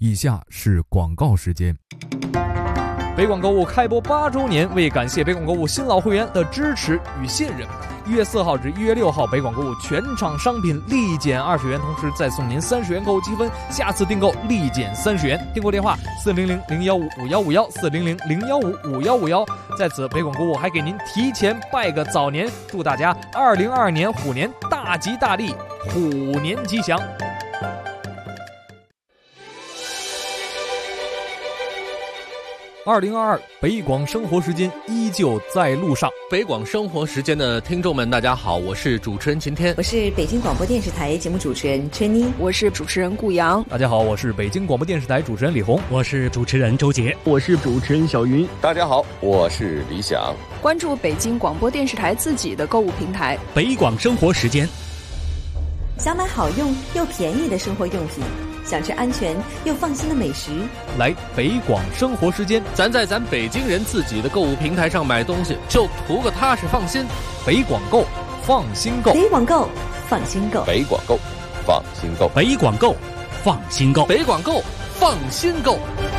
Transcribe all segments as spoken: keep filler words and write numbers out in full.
以下是广告时间。 北广购物开播八周年，为感谢北广购物新老会员的支持与信任，一月四号至一月六号，北广购物全场商品立减二十元，同时再送您三十元购物积分，下次订购立减三十元。订购电话四零零零幺五五幺五幺四零零零幺五五幺五幺。在此，北广购物还给您提前拜个早年，祝大家二零二二年虎年大吉大利，虎年吉祥。二零二二北广生活时间依旧在路上。 北广生活时间的听众们，大家好，我是主持人秦天， 我是北京广播电视台节目主持人春妮， 我是主持人顾阳。 大家好，我是北京广播电视台主持人李红， 我是主持人周杰， 我是主持人小云。 大家好，我是李想。 关注北京广播电视台自己的购物平台北广生活时间。 想买好用又便宜的生活用品，想吃安全又放心的美食， 来北广生活时间， 咱在咱北京人自己的购物平台上买东西，就图个踏实放心。 北广购，放心购。 北广购，放心购。 北广购，放心购。 北广购，放心购。 北广购，放心购。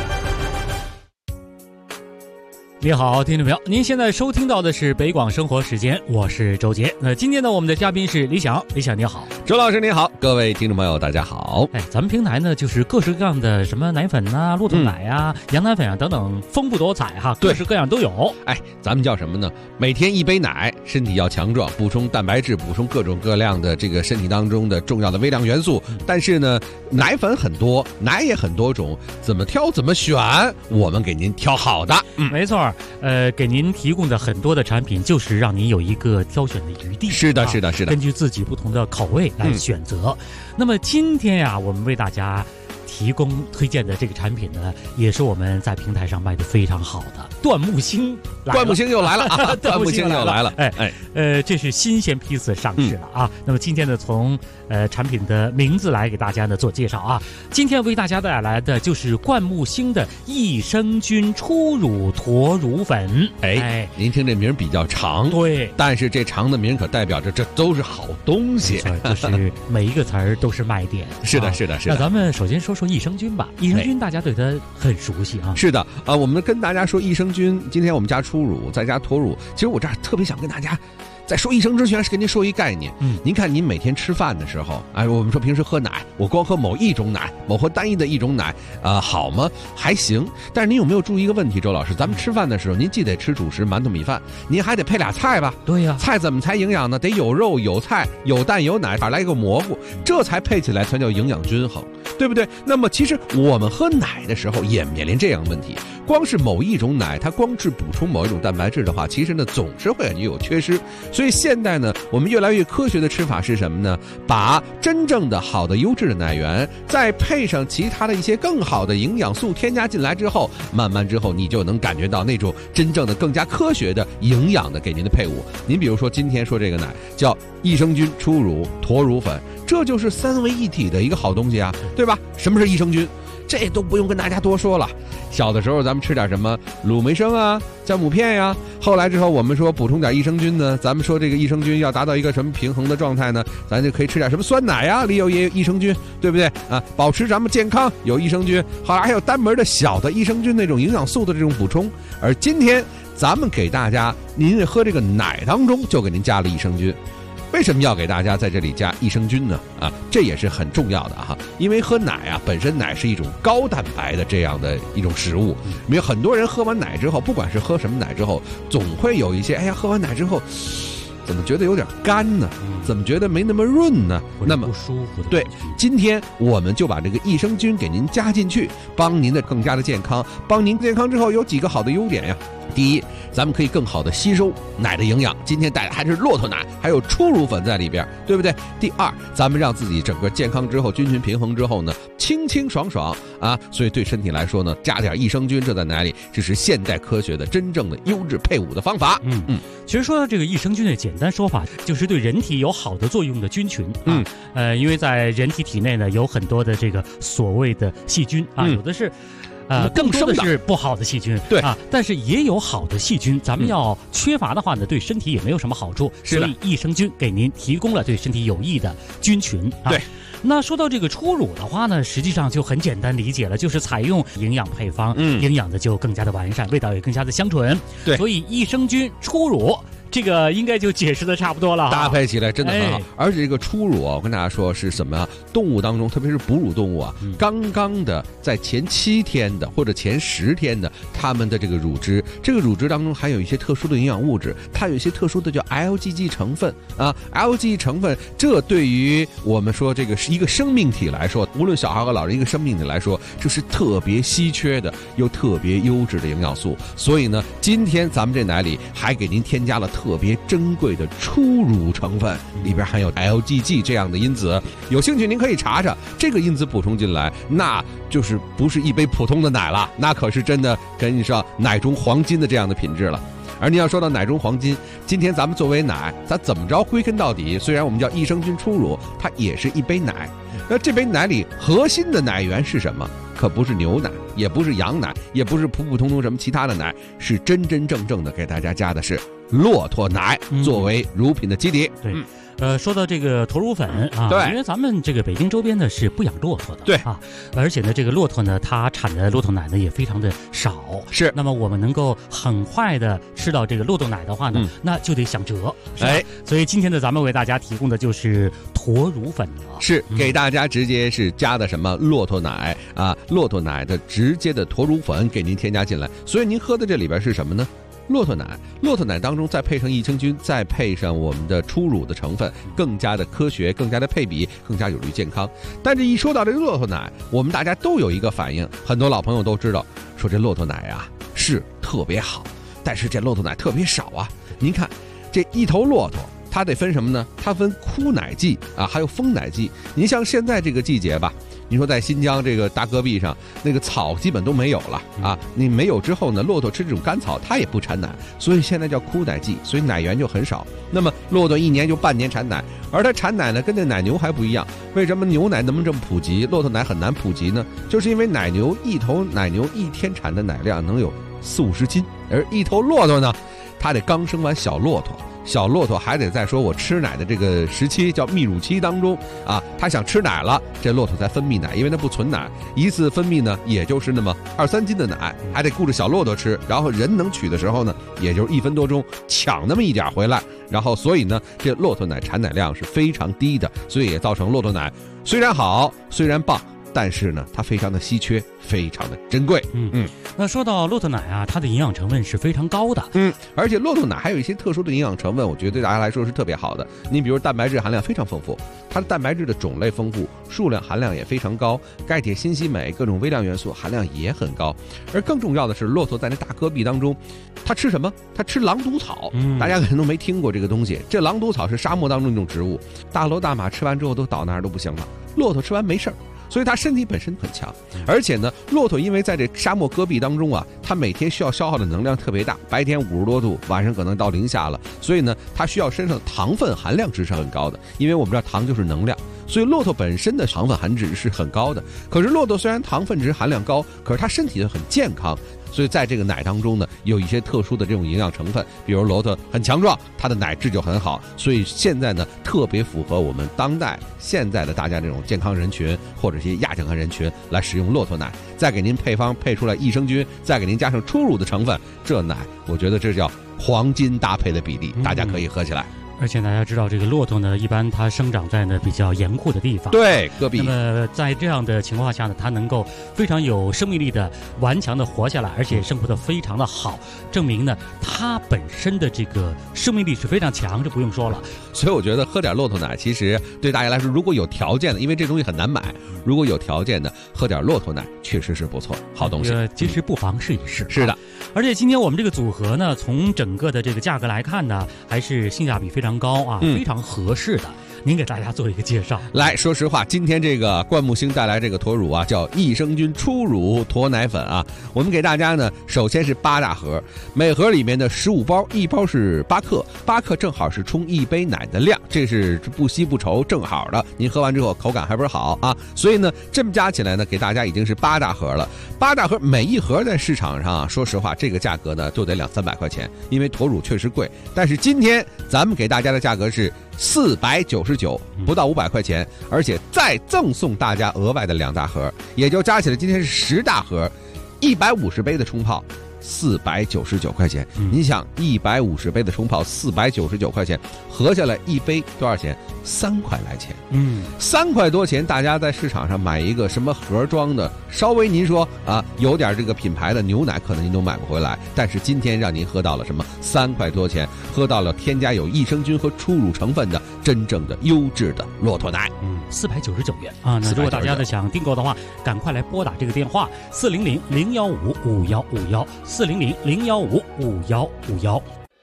你好，听众朋友，您现在收听到的是北广生活时间，我是周杰。那今天呢，我们的嘉宾是李想，李想你好。 周老师你好，各位听众朋友大家好。 哎，咱们平台呢就是各式各样的什么奶粉啊、骆驼奶啊、嗯、羊奶粉啊等等，丰富多彩哈，各式各样都有。 哎，咱们叫什么呢？每天一杯奶，身体要强壮，补充蛋白质，补充各种各样的这个身体当中的重要的微量元素。但是呢，奶粉很多，奶也很多种，怎么挑怎么选，我们给您挑好的。 嗯，没错。呃，给您提供的很多的产品，就是让您有一个挑选的余地。 是的，是的，是的， 根据自己不同的口味来选择。嗯、那么今天呀、啊，我们为大家提供推荐的这个产品呢，也是我们在平台上卖的非常好的椴木星。 椴木星又来了啊！椴木星又来了， 哎哎，呃，这是新鲜批次上市了啊。嗯、那么今天呢，从呃产品的名字来给大家呢做介绍啊。今天为大家带来的就是椴木星的益生菌初乳驼乳粉。 哎，哎您听这名比较长， 对， 但是这长的名可代表着这都是好东西， 就是每一个词儿都是卖点。 是的，是的，是的。 那咱们首先说说益生菌吧。益生菌大家对它很熟悉啊。 是的，啊，我们跟大家说益生菌，今天我们加初乳，再加驼乳。其实我这儿特别想跟大家在说益生之前是跟您说一概念。嗯，您看您每天吃饭的时候，哎，我们说平时喝奶，我光喝某一种奶，某喝单一的一种奶，啊、呃，好吗？还行。但是您有没有注意一个问题，周老师？咱们吃饭的时候，您既得吃主食馒头米饭，您还得配俩菜吧？ 对呀、啊， 菜怎么才营养呢？得有肉有菜有蛋有奶，再来一个蘑菇，这才配起来才叫营养均衡，对不对？那么其实我们喝奶的时候也面临这样的问题。光是某一种奶，它光是补充某一种蛋白质的话，其实呢总是会感觉有缺失。所以现在呢，我们越来越科学的吃法是什么呢？把真正的好的优质的奶源，再配上其他的一些更好的营养素添加进来之后，慢慢之后你就能感觉到那种真正的更加科学的营养的给您的配伍。您比如说今天说这个奶叫益生菌初乳驼乳粉，这就是三位一体的一个好东西啊，对吧？什么是益生菌？这都不用跟大家多说了。小的时候咱们吃点什么鲁梅生啊、酵母片呀、啊，后来之后我们说补充点益生菌呢，咱们说这个益生菌要达到一个什么平衡的状态呢？咱就可以吃点什么酸奶呀、啊，里有也有益生菌，对不对啊？保持咱们健康有益生菌，后来还有单门的小的益生菌那种营养素的这种补充。而今天咱们给大家，您喝这个奶当中就给您加了益生菌。为什么要给大家在这里加益生菌呢？啊，这也是很重要的哈，因为喝奶啊，本身奶是一种高蛋白的这样的一种食物。因为很多人喝完奶之后，不管是喝什么奶之后，总会有一些，哎呀，喝完奶之后怎么觉得有点干呢？怎么觉得没那么润呢？那么不舒服的。 对，今天我们就把这个益生菌给您加进去，帮您的更加的健康。帮您健康之后有几个好的优点呀。第一，咱们可以更好的吸收奶的营养，今天带的还是骆驼奶，还有初乳粉在里边，对不对？第二，咱们让自己整个健康之后，菌群平衡之后呢，清清爽爽啊，所以对身体来说呢，加点益生菌，这在奶里，这是现代科学的真正的优质配伍的方法。 嗯嗯，其实说到这个益生菌的简单说法，就是对人体有好的作用的菌群。嗯，呃，因为在人体体内呢，有很多的这个所谓的细菌啊，嗯、有的是。呃，更多的是不好的细菌， 对啊，但是也有好的细菌，咱们要缺乏的话呢，对身体也没有什么好处。 是的， 所以益生菌给您提供了对身体有益的菌群。啊、 对， 那说到这个初乳的话呢，实际上就很简单理解了，就是采用营养配方， 嗯， 营养的就更加的完善，味道也更加的香醇。 对， 所以益生菌初乳。这个应该就解释的差不多了， 搭配起来真的很好。 哎、 而且这个初乳啊，我跟大家说是什么啊？动物当中，特别是哺乳动物啊，嗯、刚刚的在前七天的或者前十天的，它们的这个乳汁，这个乳汁当中含有一些特殊的营养物质，它有一些特殊的叫 L G G 成分啊 ，L G G 成分，这对于我们说这个是一个生命体来说，无论小孩和老人一个生命体来说，这是特别稀缺的又特别优质的营养素。所以呢，今天咱们这奶里还给您添加了特别珍贵的初乳成分，里边含有 L G G 这样的因子，有兴趣您可以查查，这个因子补充进来，那就是不是一杯普通的奶了，那可是真的跟你说奶中黄金的这样的品质了。而你要说到奶中黄金，今天咱们作为奶，咱怎么着归根到底，虽然我们叫益生菌初乳，它也是一杯奶。那这杯奶里核心的奶源是什么？可不是牛奶，也不是羊奶，也不是普普通通什么其他的奶，是真真正正的给大家加的是骆驼奶作为乳品的基底。 对。嗯呃，说到这个驼乳粉啊， 对， 因为咱们这个北京周边呢是不养骆驼的， 对啊，而且呢，这个骆驼呢，它产的骆驼奶呢也非常的少， 是。 那么我们能够很快的吃到这个骆驼奶的话呢，嗯、那就得想辙，哎，所以今天呢，咱们为大家提供的就是驼乳粉了， 是给大家直接是加的什么骆驼奶啊，骆驼奶的直接的驼乳粉给您添加进来，所以您喝的这里边是什么呢？骆驼奶，骆驼奶当中再配上益生菌，再配上我们的初乳的成分，更加的科学，更加的配比，更加有利于健康。但是一说到这个骆驼奶，我们大家都有一个反应，很多老朋友都知道，说这骆驼奶啊是特别好，但是这骆驼奶特别少啊。您看这一头骆驼，它得分什么呢？它分枯奶季啊，还有丰奶季。您像现在这个季节吧，你说在新疆这个大戈壁上，那个草基本都没有了啊！你没有之后呢，骆驼吃这种干草，它也不产奶，所以现在叫枯奶季，所以奶源就很少。那么骆驼一年就半年产奶，而它产奶呢，跟那奶牛还不一样。为什么牛奶能不能这么普及，骆驼奶很难普及呢？就是因为奶牛一头奶牛一天产的奶量能有四五十斤，而一头骆驼呢，它得刚生完小骆驼。小骆驼还得在说我吃奶的这个时期叫泌乳期当中啊，他想吃奶了，这骆驼才分泌奶，因为它不存奶，一次分泌呢也就是那么二三斤的奶，还得顾着小骆驼吃，然后人能取的时候呢，也就是一分多钟抢那么一点回来，然后所以呢，这骆驼奶产奶量是非常低的，所以也造成骆驼奶虽然好，虽然棒，但是呢，它非常的稀缺，非常的珍贵。 嗯嗯，那说到骆驼奶啊，它的营养成分是非常高的。 嗯，而且骆驼奶还有一些特殊的营养成分，我觉得对大家来说是特别好的。你比如蛋白质含量非常丰富，它的蛋白质的种类丰富，数量含量也非常高，钙铁锌硒镁各种微量元素含量也很高。而更重要的是，骆驼在那大戈壁当中，它吃什么？它吃狼毒草。嗯，大家可能都没听过这个东西。这狼毒草是沙漠当中一种植物，大骡大马吃完之后都倒那儿都不行了，骆驼吃完没事儿。所以它身体本身很强，而且呢，骆驼因为在这沙漠戈壁当中啊，它每天需要消耗的能量特别大，白天五十多度，晚上可能到零下了，所以呢，它需要身上糖分含量值是很高的，因为我们知道糖就是能量，所以骆驼本身的糖分含值是很高的。可是骆驼虽然糖分值含量高，可是它身体很健康。所以在这个奶当中呢，有一些特殊的这种营养成分，比如骆驼很强壮，它的奶质就很好，所以现在呢特别符合我们当代现在的大家这种健康人群或者一些亚健康人群来使用骆驼奶，再给您配方配出来益生菌，再给您加上初乳的成分，这奶我觉得这叫黄金搭配的比例，大家可以喝起来。 而且大家知道，这个骆驼呢，一般它生长在呢比较严酷的地方， 对，戈壁。 那么在这样的情况下呢，它能够非常有生命力的顽强的活下来，而且生活的非常的好，证明呢它本身的这个生命力是非常强，这不用说了。 所以我觉得喝点骆驼奶，其实对大家来说，如果有条件的，因为这东西很难买，如果有条件的喝点骆驼奶，确实是不错，好东西。 呃，其实不妨试一试。 是的。 啊，而且今天我们这个组合呢，从整个的这个价格来看呢，还是性价比非常高啊，嗯、非常合适的。您给大家做一个介绍。 来说实话，今天这个灌木星带来这个驼乳啊，叫益生菌初乳驼奶粉啊，我们给大家呢，首先是八大盒，每盒里面的十五包，一包是八克，八克正好是冲一杯奶的量， 这是不稀不稠，正好的。您喝完之后口感还不是好啊？所以呢，这么加起来呢，给大家已经是八大盒了。八大盒每一盒在市场上啊，说实话，这个价格呢就得两三百块钱，因为驼乳确实贵。但是今天咱们给大家的价格是四百九十九，不到五百块钱，而且再赠送大家额外的两大盒，也就加起来今天是十大盒，一百五十杯的冲泡。四百九十九块钱，嗯、你想一百五十杯的冲泡，四百九十九块钱，合下来一杯多少钱？三块来钱。嗯，三块多钱，大家在市场上买一个什么盒装的，稍微您说啊，有点这个品牌的牛奶，可能您都买不回来。但是今天让您喝到了什么？三块多钱，喝到了添加有益生菌和初乳成分的真正的优质的骆驼奶。 嗯，四百九十九元啊！那如果大家的想订购的话，赶快来拨打这个电话：四零零零幺五五幺五幺。四零零零幺五五幺五幺。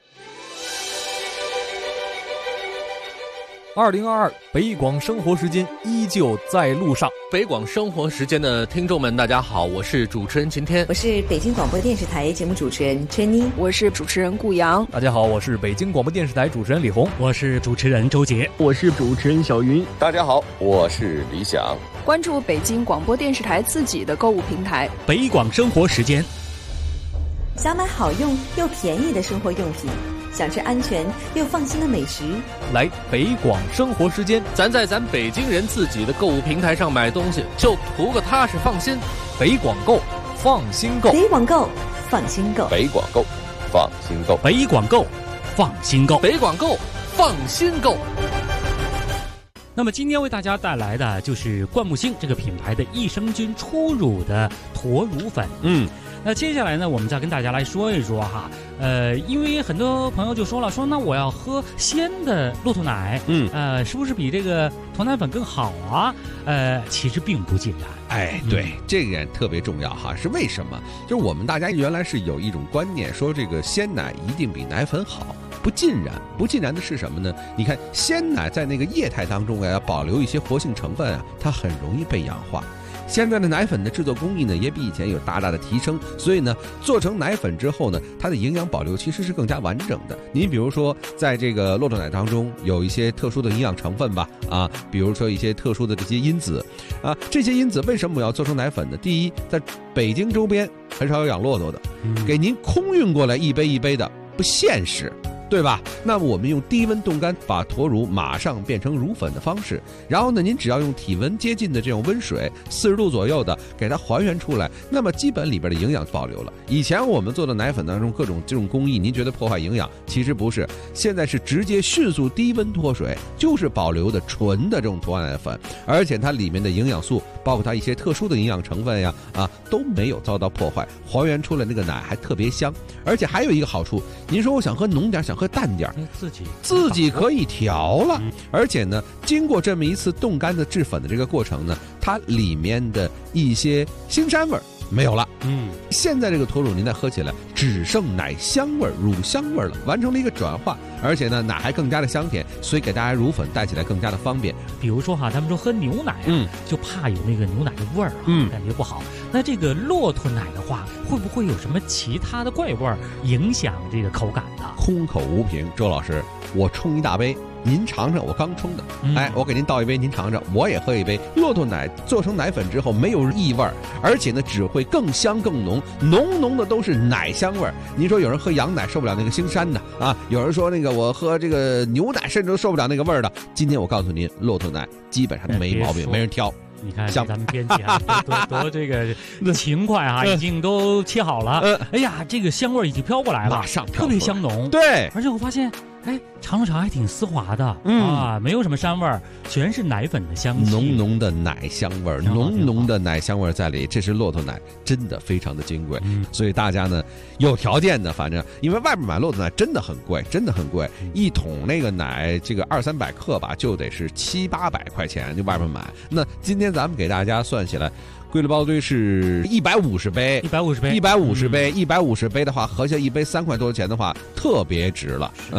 二零二二北广生活时间依旧在路上。 北广生活时间的听众们，大家好，我是主持人晴天， 我是北京广播电视台节目主持人陈妮， 我是主持人顾阳。 大家好，我是北京广播电视台主持人李红， 我是主持人周杰， 我是主持人小云。 大家好，我是李想。 关注北京广播电视台自己的购物平台北广生活时间。 想买好用又便宜的生活用品，想吃安全又放心的美食， 来北广生活时间， 咱在咱北京人自己的购物平台上买东西，就图个踏实放心。 北广购，放心购。 北广购，放心购。 北广购，放心购。 北广购，放心购。 北广购，放心购。 那么今天为大家带来的就是冠木星这个品牌的益生菌初乳的驼乳粉。嗯。那接下来呢，我们再跟大家来说一说哈，呃，因为很多朋友就说了，说那我要喝鲜的骆驼奶，嗯，呃，是不是比这个驼奶粉更好啊？呃，其实并不尽然。 哎，对，嗯、这一点特别重要哈，是为什么？就是我们大家原来是有一种观念，说这个鲜奶一定比奶粉好。不尽然，不尽然的是什么呢？你看鲜奶在那个液态当中啊，要保留一些活性成分啊，它很容易被氧化。现在的奶粉的制作工艺呢，也比以前有大大的提升，所以呢，做成奶粉之后呢，它的营养保留其实是更加完整的。您比如说，在这个骆驼奶当中有一些特殊的营养成分吧，啊，比如说一些特殊的这些因子，啊，这些因子为什么我要做成奶粉呢？第一，在北京周边很少有养骆驼的，给您空运过来一杯一杯的不现实。对吧？那么我们用低温冻干，把驼乳马上变成乳粉的方式，然后呢，您只要用体温接近的这种温水，四十度左右的给它还原出来，那么基本里边的营养保留了。以前我们做的奶粉当中各种这种工艺，您觉得破坏营养，其实不是，现在是直接迅速低温脱水，就是保留的纯的这种驼奶粉，而且它里面的营养素，包括它一些特殊的营养成分呀，啊都没有遭到破坏，还原出来那个奶还特别香，而且还有一个好处，您说我想喝浓点，想喝淡点， 自己自己可以调了，嗯、而且呢，经过这么一次冻干的制粉的这个过程呢，它里面的一些腥膻味没有了。嗯，现在这个驼乳您再喝起来只剩奶香味儿、乳香味儿了，完成了一个转化，而且呢，奶还更加的香甜，所以给大家乳粉带起来更加的方便。 比如说哈，他们说喝牛奶啊，嗯、就怕有那个牛奶的味儿啊，嗯、感觉不好。那这个骆驼奶的话，会不会有什么其他的怪味儿影响这个口感呢？ 空口无凭，周老师，我冲一大杯，您尝尝，我刚冲的，嗯、哎，我给您倒一杯，您尝尝，我也喝一杯。骆驼奶做成奶粉之后没有异味，而且呢，只会更香更浓，浓浓的都是奶香味儿。您说有人喝羊奶受不了那个腥膻的啊，有人说那个我喝这个牛奶甚至都受不了那个味儿的。今天我告诉您，骆驼奶基本上没毛病，没人挑。 你看咱们编辑啊，多多这个勤快啊，已经都切好了。哎呀，这个香味已经飘过来了， 马上特别香浓。 对， 而且我发现，哎，尝了尝还挺丝滑的，嗯啊，没有什么膻味儿，全是奶粉的香气， 浓浓的奶香味儿，浓浓的奶香味儿在里。这是骆驼奶，真的非常的金贵。嗯，所以大家呢，有条件的，反正因为外面买骆驼奶真的很贵，真的很贵，一桶那个奶这个二三百克吧，就得是七八百块钱，就外面买。那今天咱们给大家算起来，归了包堆是一百五十杯， 一百五十杯， 一百五十杯，一百五十杯的话，合下一杯三块多钱的话，特别值了。嗯。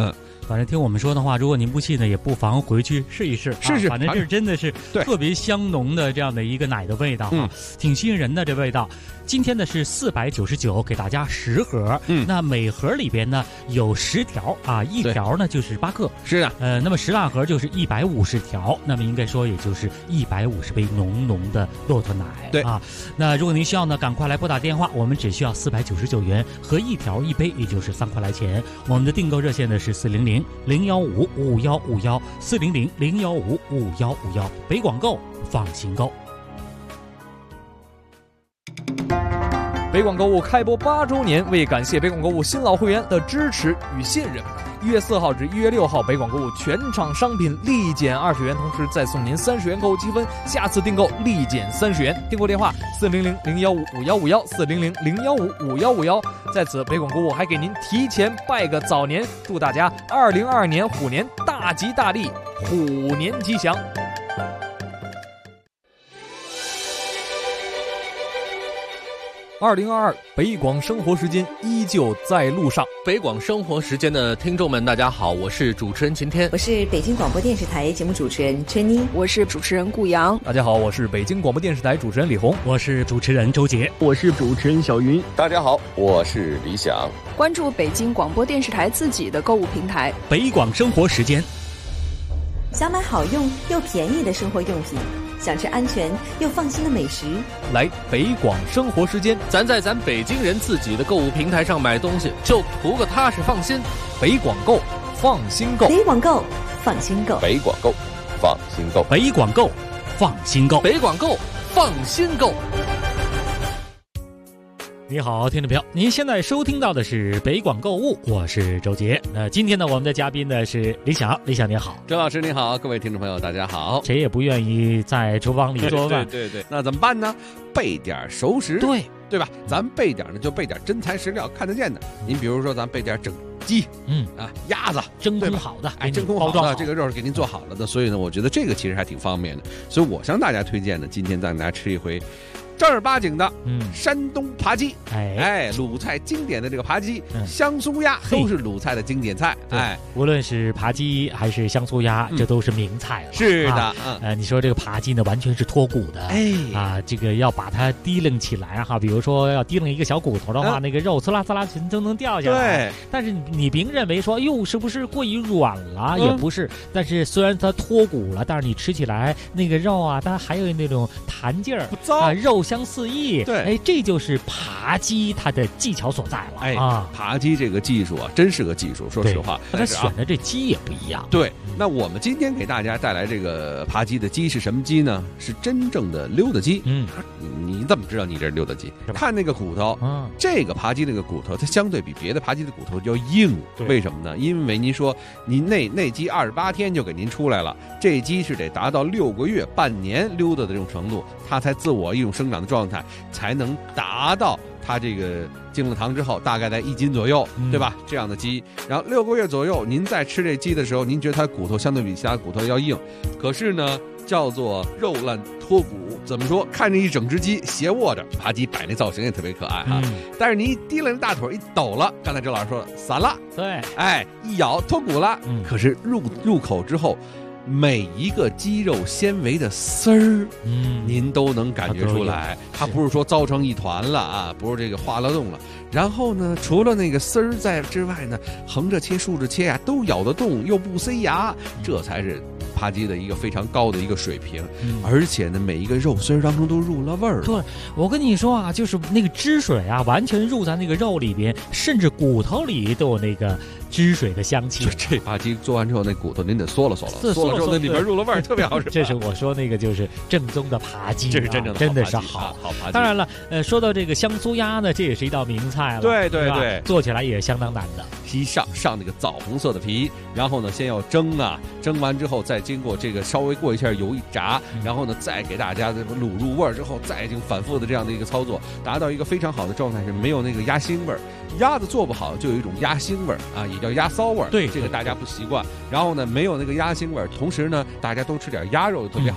反正听我们说的话，如果您不信呢，也不妨回去试一试。 试试啊、反正这真的是特别香浓的这样的一个奶的味道啊， 嗯、 挺吸引人的这味道。今天呢是四百九十九，给大家十盒。嗯，那每盒里边呢有十条啊，一条呢就是八克。 是啊， 呃，那么十大盒就是一百五十条，那么应该说也就是一百五十杯浓浓的骆驼奶。 对啊，那如果您需要呢，赶快来拨打电话，我们只需要四百九十九元和一条一杯，也就是三块来钱。我们的订购热线呢是四零零零幺五五幺五幺四零零零幺五五幺五幺，北广购放心购。 北广购物开播八周年，为感谢北广购物新老会员的支持与信任，一月四号至一月六号，北广购物全场商品立减二十元，同时再送您三十元购物积分，下次订购立减三十元。订购电话四零零零幺五五幺五幺四零零零幺五五幺五幺。在此，北广购物还给您提前拜个早年，祝大家二零二二年虎年大吉大利，虎年吉祥。二零二二北广生活时间依旧在路上。 北广生活时间的听众们，大家好，我是主持人晴天， 我是北京广播电视台节目主持人春妮， 我是主持人顾阳。 大家好，我是北京广播电视台主持人李红， 我是主持人周杰， 我是主持人小云。 大家好，我是李想。 关注北京广播电视台自己的购物平台北广生活时间。 想买好用又便宜的生活用品，想吃安全又放心的美食， 来北广生活时间。 咱在咱北京人自己的购物平台上买东西，就图个踏实放心。 北广购放心购， 北广购放心购， 北广购放心购， 北广购放心购， 北广购放心购。 你好，听众朋友，您现在收听到的是北广购物，我是周杰。那今天呢，我们的嘉宾呢是李想，李想你好， 周老师你好，各位听众朋友大家好。 谁也不愿意在厨房里做饭， 对对 对, 对，那怎么办呢？备点熟食， 对对吧？咱备点呢，就备点真材实料，看得见的。您比如说，咱备点整鸡， 嗯啊，鸭子， 真空好的， 哎，真空好的，这个肉是给您做好了的。所以呢，我觉得这个其实还挺方便的。所以我向大家推荐呢，今天再给大家吃一回正儿八经的，嗯，山东扒鸡，哎哎，鲁菜经典的这个扒鸡，嗯、香酥鸭都是鲁菜的经典菜，哎， 无论是扒鸡还是香酥鸭，嗯、这都是名菜了。 是的， 啊、嗯，呃，你说这个扒鸡呢，完全是脱骨的，哎，啊，这个要把它提楞起来哈，比如说要提楞一个小骨头的话，嗯、那个肉呲啦呲啦全都能掉下来。对，但是你别认为说，哟，是不是过于软了？嗯、也不是，但是虽然它脱骨了，但是你吃起来那个肉啊，它还有那种弹劲儿， 不糟啊，肉香四溢。 对， 哎，这就是扒鸡它的技巧所在了。 哎啊， 扒鸡这个技术啊，真是个技术。说实话， 他选的这鸡也不一样。 对，那我们今天给大家带来这个扒鸡的鸡是什么鸡呢？是真正的溜达鸡。嗯，你怎么知道你这是溜达鸡？看那个骨头，嗯，这个扒鸡那个骨头，它相对比别的扒鸡的骨头要硬。为什么呢？因为您说您那那鸡二十八天就给您出来了，这鸡是得达到六个月、半年溜达的这种程度，它才自我一种生长的状态。才能达到它这个进了糖之后大概在一斤左右，嗯、对吧？这样的鸡，然后六个月左右，您在吃这鸡的时候，您觉得它骨头相对比其他骨头要硬，可是呢，叫做肉烂脱骨。怎么说？看着一整只鸡斜卧着，扒鸡摆那造型也特别可爱哈。嗯、但是你一提了那大腿一抖了，刚才周老师说了散了， 对， 哎，一咬脱骨了。嗯、可是入入口之后。每一个肌肉纤维的丝儿，嗯，您都能感觉出来，它不是说糟成一团了啊，不是这个化了冻了。然后呢，除了那个丝儿在之外呢，横着切、竖着切啊，都咬得动，又不塞牙，这才是扒鸡的一个非常高的一个水平。嗯、而且呢，每一个肉丝当中都入了味儿。 对，我跟你说啊，就是那个汁水啊，完全入在那个肉里边，甚至骨头里都有那个汁水的香气。 就这扒鸡做完之后，那骨头您得嗦了嗦了，嗦了之后那里边入了味儿，特别好吃。 这是我说那个就是正宗的扒鸡、啊， 这是真正的真的是好、 啊、好扒鸡。 当然了，呃，说到这个香酥鸭呢，这也是一道名菜了。 对对对， 做起来也相当难的。 皮上上那个枣红色的皮，然后呢，先要蒸啊，蒸完之后再经过这个稍微过一下油一炸，然后呢，再给大家这个卤入味儿之后，再经反复的这样的一个操作，达到一个非常好的状态，是没有那个鸭腥味儿。鸭子做不好就有一种鸭腥味儿啊，也叫鸭骚味儿。 对， 这个大家不习惯。然后呢，没有那个鸭腥味儿，同时呢，大家都吃点鸭肉特别好。嗯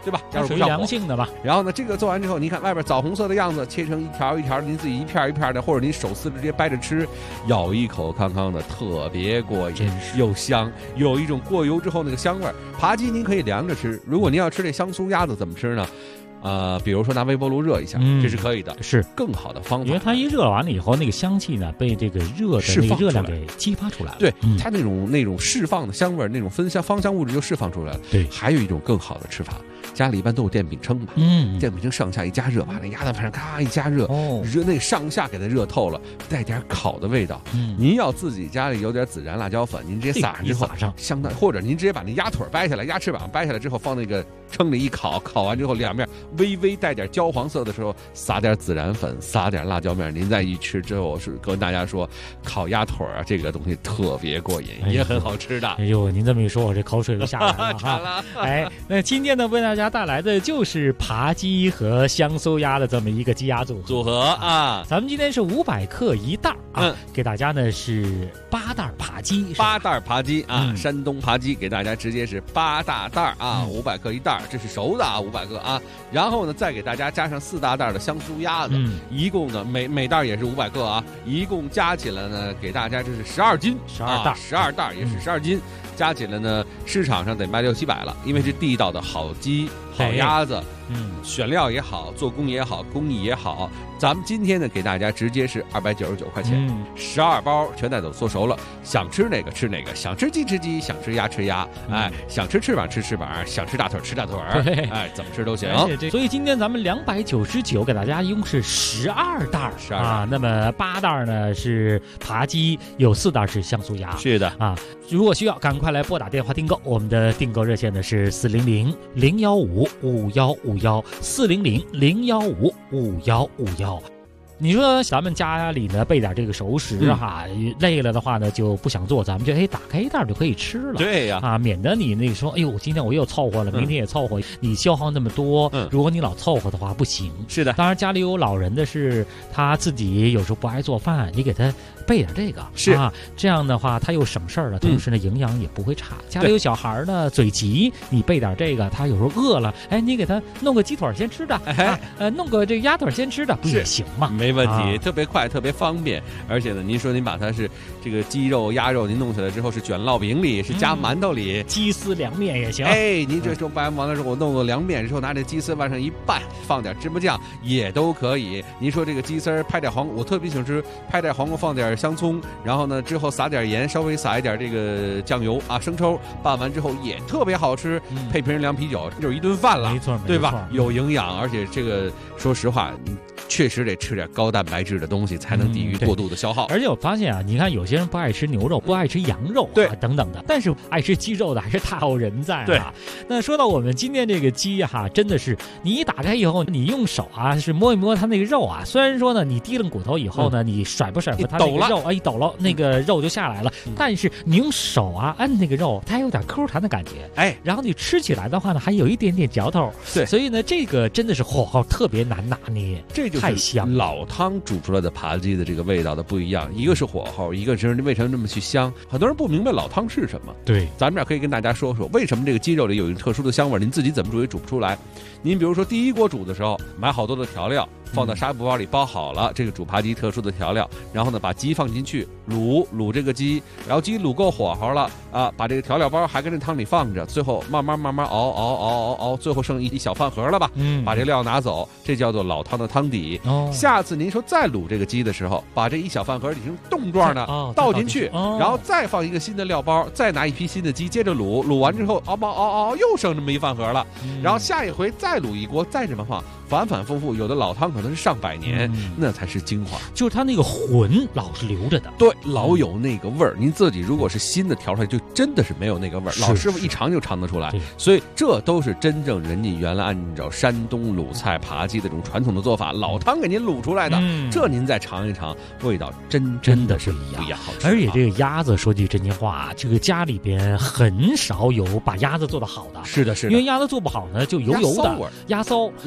对吧？加入属于不上火。 良性的吧。 然后呢，这个做完之后，你看外边枣红色的样子，切成一条一条，您自己一片一片的，或者您手撕直接掰着吃，咬一口康康的，特别过瘾，又香，有一种过油之后那个香味儿。扒鸡您可以凉着吃，如果您要吃这香酥鸭子怎么吃呢？呃，比如说拿微波炉热一下， 嗯这是可以的， 是更好的方法。 因为它一热完了以后，那个香气呢被这个热的那个热量给激发出来了。 对、 嗯、 它那种那种释放的香味儿，那种芬香芳香物质就释放出来了。 对， 还有一种更好的吃法，家里一般都有电饼铛吧？ 嗯， 电饼铛上下一加热，把那鸭蛋上咔一加热， 哦， 热那上下给它热透了，带点烤的味道。 嗯， 您要自己家里有点孜然辣椒粉，您直接撒上之后， 撒上相当，或者您直接把那鸭腿掰下来，鸭翅膀掰下来之后，放那个称里一烤，烤完之后两面微微带点焦黄色的时候，撒点孜然粉，撒点辣椒面，您再一吃之后，是跟大家说，烤鸭腿啊，这个东西特别过瘾， 哎、 也很好吃的。 哎呦，您这么一说，我这口水都下来了哈。哎，那今天呢，为大家带来的就是扒鸡和香酥鸭的这么一个鸡鸭组合组合啊。 咱们今天是五百克一袋啊、 嗯， 给大家呢是八袋扒鸡， 八袋扒鸡啊、 嗯， 山东扒鸡给大家直接是八大袋啊，五百、嗯、克一袋，这是熟的啊，五百克啊。然后呢，再给大家加上四大袋的香酥鸭子， 嗯， 一共呢每每袋也是五百克啊，一共加起来呢给大家这是十二斤， 十二袋， 十二袋也是十二斤。嗯，加起来呢，市场上得卖六七百了，因为是地道的好鸡、好鸭子， 嗯， 选料也好，做工也好，工艺也好。咱们今天呢，给大家直接是二百九十九块钱，十、嗯、二包全带走做熟了，想吃哪个吃哪个，想吃鸡吃鸡，想吃鸭吃鸭，嗯、哎，想吃翅膀吃翅膀，想吃大腿吃大腿，哎，怎么吃都行。 所以今天咱们两百九十九给大家一共是十二袋， 十二啊，那么八袋呢是扒鸡，有四袋是香酥鸭， 是的啊。如果需要，赶快来拨打电话订购，我们的订购热线呢是四零零零幺五五幺五幺四零零零幺五五幺五幺。你说咱们家里呢备点这个熟食哈、嗯，累了的话呢就不想做，咱们就哎打开一袋就可以吃了。 对呀， 啊，免得你那个说，哎呦，今天我又凑合了，明天也凑合，嗯、你消耗那么多、嗯，如果你老凑合的话不行。 是的， 当然家里有老人的是他自己有时候不爱做饭，你给他备点这个是啊，这样的话他又省事儿了，同时呢、嗯、营养也不会差。家里有小孩呢嘴急，你备点这个，他有时候饿了，哎，你给他弄个鸡腿先吃的，哎、啊，呃，弄个这个鸭腿先吃的，不也行吗？ 没问题、 啊， 特别快，特别方便。而且呢，您说您把它是这个鸡肉、鸭肉，您弄起来之后是卷烙饼里，是夹馒头里， 嗯、鸡丝凉面也行。 哎，您这时候拌完了之后，我弄个凉面之后，拿这鸡丝往上一拌，放点芝麻酱也都可以。您说这个鸡丝拍点黄，我特别喜欢吃，拍点黄瓜，放点香葱，然后呢之后撒点盐，稍微撒一点这个酱油啊，生抽，拌完之后也特别好吃，嗯、配瓶凉啤酒，就是一顿饭了， 没错， 对吧？有营养，而且这个说实话。确实得吃点高蛋白质的东西，才能抵御过度的消耗、 嗯。而且我发现啊，你看有些人不爱吃牛肉，不爱吃羊肉、啊， 对等等的，但是爱吃鸡肉的还是大有人在啊。 对， 那说到我们今天这个鸡哈、啊，真的是你一打开以后，你用手啊是摸一摸它那个肉啊，虽然说呢你提了骨头以后呢，嗯、你甩不甩不它那个肉啊一抖了，那个肉就下来了、嗯，但是你用手啊按那个肉，它还有点 Q 弹的感觉， 哎， 然后你吃起来的话呢，还有一点点嚼头。 对， 所以呢，这个真的是火候特别难拿捏， 这就是太香老。老汤煮出来的扒鸡的这个味道的不一样，一个是火候，一个是为什么这么去香。很多人不明白老汤是什么。 对， 咱们这儿可以跟大家说说，为什么这个鸡肉里有一个特殊的香味，您自己怎么煮也煮不出来。您比如说第一锅煮的时候，买好多的调料，放到纱布包里包好了，这个煮扒鸡特殊的调料，然后呢把鸡放进去卤卤这个鸡，然后鸡卤够火候了啊，把这个调料包还跟这汤里放着，最后慢慢慢慢熬熬熬熬熬，最后剩一一小饭盒了吧？嗯，把这料拿走，这叫做老汤的汤底。哦，下次您说再卤这个鸡的时候，把这一小饭盒里成冻状的、哦、倒进去、哦，然后再放一个新的料包，再拿一批新的鸡接着卤，卤完之后熬熬熬熬又剩这么一饭盒了，嗯、然后下一回再卤一锅，再这么放。反反复复，有的老汤可能是上百年、嗯，那才是精华， 就是它那个魂老是留着的， 对，老有那个味儿。您自己如果是新的调出来，就真的是没有那个味儿。老师傅一尝就尝得出来，所以这都是真正人家原来按照山东鲁菜扒鸡的这种传统的做法，老汤给您卤出来的，嗯、这您再尝一尝，味道真真的是不一样好吃。 而且这个鸭子说句真心话，这个家里边很少有把鸭子做得好的， 是的，是的， 因为鸭子做不好呢，就油油的，鸭骚、嗯、啊，感觉。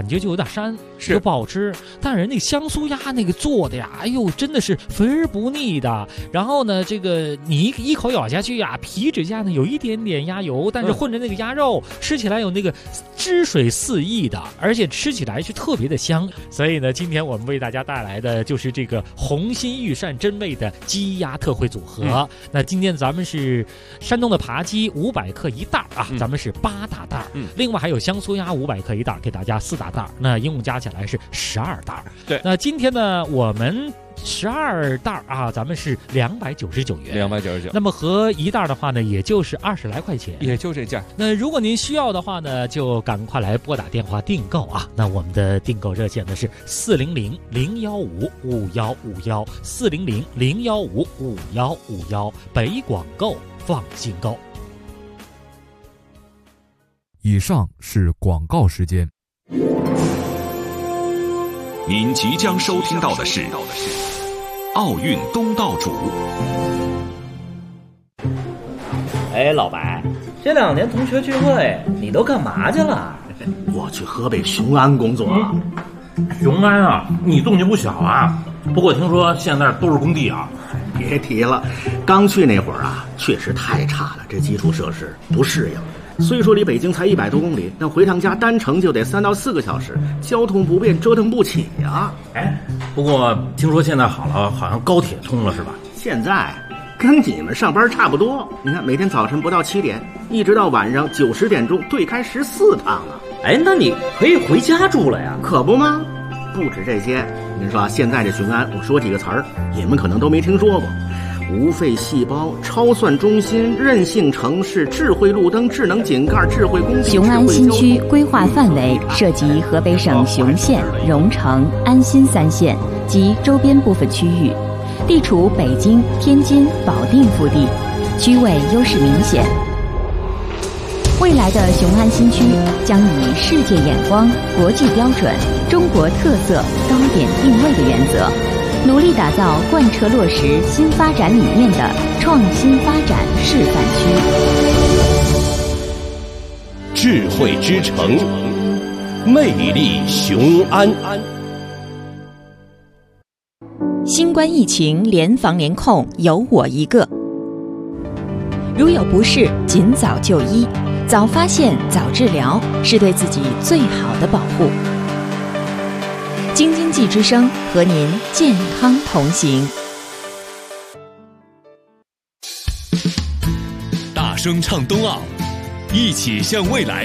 觉就有点膻， 是就不好吃。但是人那个香酥鸭那个做的呀，哎呦，真的是肥而不腻的。然后呢，这个你一一口咬下去呀，皮脂下呢有一点点鸭油，但是混着那个鸭肉，嗯、吃起来有那个汁水四溢的，而且吃起来是特别的香。所以呢，今天我们为大家带来的就是这个红心御膳真味的鸡鸭特惠组合。嗯、那今天咱们是山东的扒鸡五百克一袋啊，嗯、咱们是八大袋。嗯，另外还有香酥鸭五百克一袋，给大家四大袋，那一共加起来是十二袋。 对， 那今天呢，我们十二袋啊，咱们是两百九十九元， 两百九十九。 那么合一袋的话呢，也就是二十来块钱， 也就这价。 那如果您需要的话呢，就赶快来拨打电话订购啊。那我们的订购热线呢是四零零零幺五五幺五幺，四零零零幺五五幺五幺，北广购，放心购。 以上是广告时间。 您即将收听到的是奥运东道主。 哎，老白，这两年同学聚会你都干嘛去了？ 我去河北雄安工作了。 嗯、雄安啊，你动静不小啊。不过听说现在都是工地啊。 别提了，刚去那会儿啊，确实太差了，这基础设施不适应。虽说离北京才一百多公里，但回趟家单程就得三到四个小时，交通不便，折腾不起呀。 哎，不过听说现在好了，好像高铁通了是吧？ 现在跟你们上班差不多，你看每天早晨不到七点，一直到晚上九十点钟，对开十四趟啊。 哎，那你可以回家住了呀？ 可不吗？不止这些，您说现在这雄安，我说几个词儿，你们可能都没听说过。无废细胞、超算中心、韧性城市、智慧路灯、智能井盖、智慧公雄安新区规划范围涉及河北省雄县、荣成、安新三县及周边部分区域，地处北京、天津、保定腹地，区位优势明显。未来的雄安新区将以世界眼光、国际标准、中国特色高点定位的原则，努力打造贯彻落实新发展理念的创新发展示范区。 智慧之城，魅力雄安。 新冠疫情联防联控，有我一个。如有不适，尽早就医，早发现、早治疗，是对自己最好的保护。京津冀之声和您健康同行。 大声唱冬奥，一起向未来。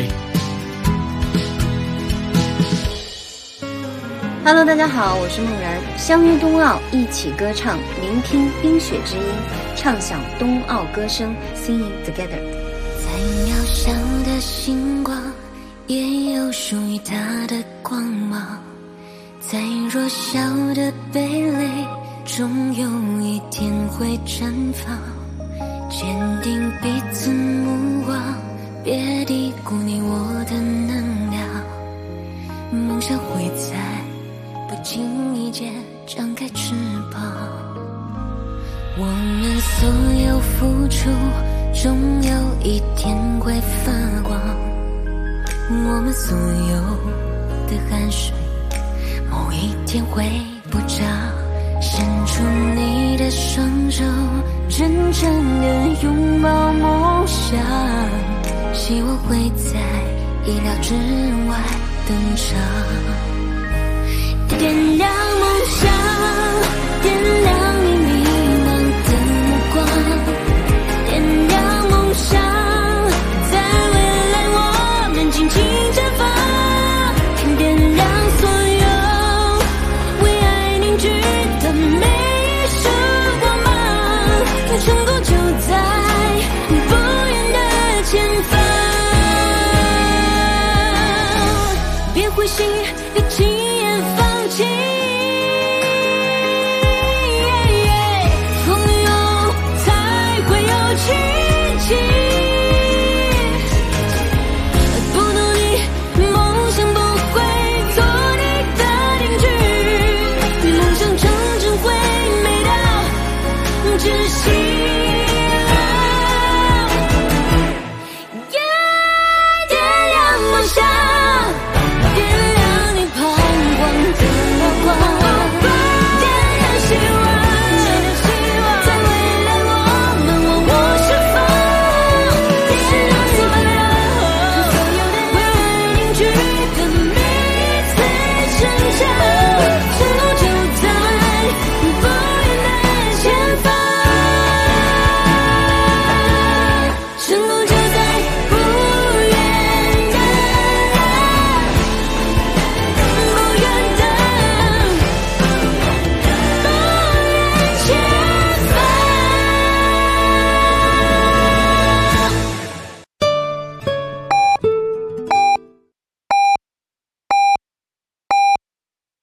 Hello， 大家好，我是梦然，相约冬奥，一起歌唱，聆听冰雪之音，唱响冬奥歌声 ，Singing Together。 再渺小的星光，也有属于它的光芒。再弱小的蓓蕾，终有一天会绽放。坚定彼此目光，别低估你我的能量。梦想会在不经意间张开翅膀。我们所有付出，终有一天会发光。我们所有的汗水，某一天会补涨。伸出你的双手，真正的拥抱梦想，希望会在意料之外登场。点亮梦想，点亮你迷茫的目光，点亮梦想，在未来我们尽情绽放。点亮所有为爱凝聚的每一束光芒，成功就在不远的前方。别灰心，别轻